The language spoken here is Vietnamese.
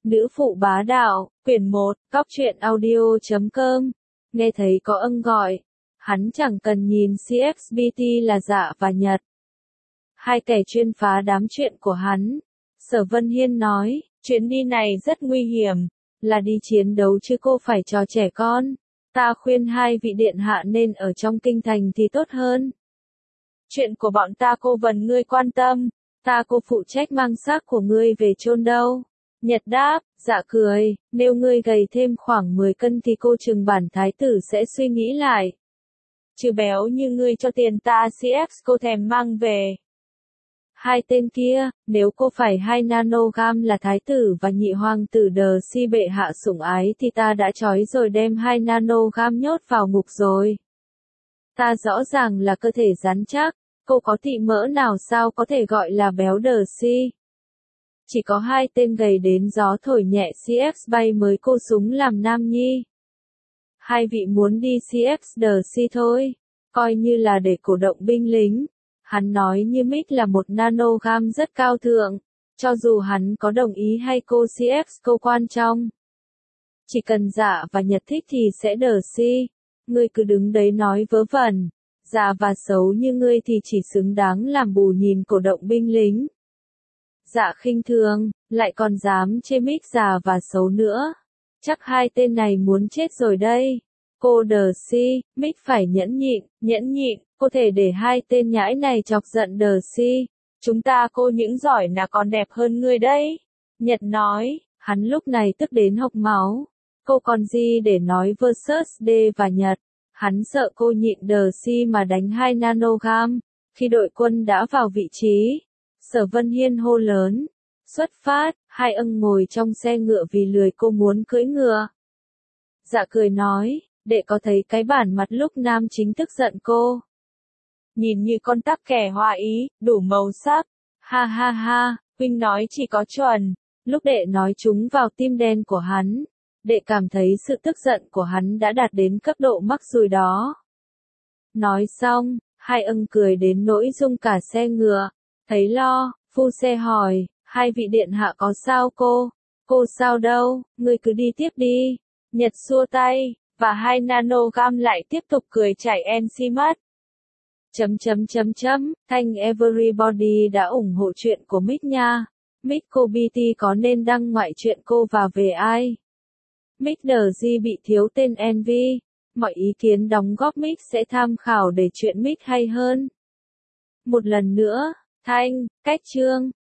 Nữ phụ bá đạo, quyển 1, cóc truyện audio.com. Nghe thấy có ân gọi, hắn chẳng cần nhìn CXBT là Dạ và Nhật. Hai kẻ chuyên phá đám chuyện của hắn. Sở Vân Hiên nói, chuyến đi này rất nguy hiểm, là đi chiến đấu chứ cô phải trò trẻ con. Ta khuyên hai vị điện hạ nên ở trong kinh thành thì tốt hơn. Chuyện của bọn ta cô Vân ngươi quan tâm, ta cô phụ trách mang xác của ngươi về chôn đâu. Nhật đáp, dạ cười, nếu ngươi gầy thêm khoảng 10 cân thì cô Trừng Bản thái tử sẽ suy nghĩ lại. Chứ béo như ngươi cho tiền ta CX cô thèm mang về. Hai tên kia, nếu cô phải 2 nanogam là thái tử và nhị hoàng tử Đờ Si bệ hạ sủng ái thì ta đã trói rồi đem 2 nanogam nhốt vào ngục rồi. Ta rõ ràng là cơ thể rắn chắc, cô có thị mỡ nào sao có thể gọi là béo Đờ Si. Chỉ có hai tên gầy đến gió thổi nhẹ CX bay mới cô súng làm nam nhi. Hai vị muốn đi CX Đờ Si thôi, coi như là để cổ động binh lính. Hắn nói như mic là 1 nanogam rất cao thượng, cho dù hắn có đồng ý hay cô CX cô quan trọng. Chỉ cần Dạ và Nhật thích thì sẽ Đờ Si. Ngươi cứ đứng đấy nói vớ vẩn, già và xấu như ngươi thì chỉ xứng đáng làm bù nhìn cổ động binh lính. Dạ khinh thường, lại còn dám chê mic già và xấu nữa. Chắc hai tên này muốn chết rồi đây. Cô Đờ Si, mic phải nhẫn nhịn, có thể để hai tên nhãi này chọc giận Đờ Si. Chúng ta cô những giỏi là còn đẹp hơn ngươi đấy. Nhật nói, hắn lúc này tức đến hộc máu. Cô còn gì để nói versus D và Nhật. Hắn sợ cô nhịn Đờ Si mà đánh 2 nanogam. Khi đội quân đã vào vị trí, Sở Vân Hiên hô lớn. Xuất phát, hai ngồi trong xe ngựa vì lười cô muốn cưỡi ngựa. Dạ cười nói, đệ có thấy cái bản mặt lúc nam chính tức giận cô. Nhìn như con tắc kè hoa ý, đủ màu sắc. Ha ha ha, huynh nói chỉ có chuẩn. Lúc đệ nói chúng vào tim đen của hắn, đệ cảm thấy sự tức giận của hắn đã đạt đến cấp độ mắc rùi đó. Nói xong, hai cười đến nỗi rung cả xe ngựa. Thấy lo, phu xe hỏi, hai vị điện hạ có sao cô? Cô sao đâu, ngươi cứ đi tiếp đi. Nhật xua tay, và 2 nanogam lại tiếp tục cười chảy NC mất. Thank everybody đã ủng hộ chuyện của Mick nha. Mick cô BT có nên đăng ngoại chuyện cô và về ai? Mick Đờ Di bị thiếu tên NV. Mọi ý kiến đóng góp Mick sẽ tham khảo để chuyện Mick hay hơn. Một lần nữa, Thanh, cách chương.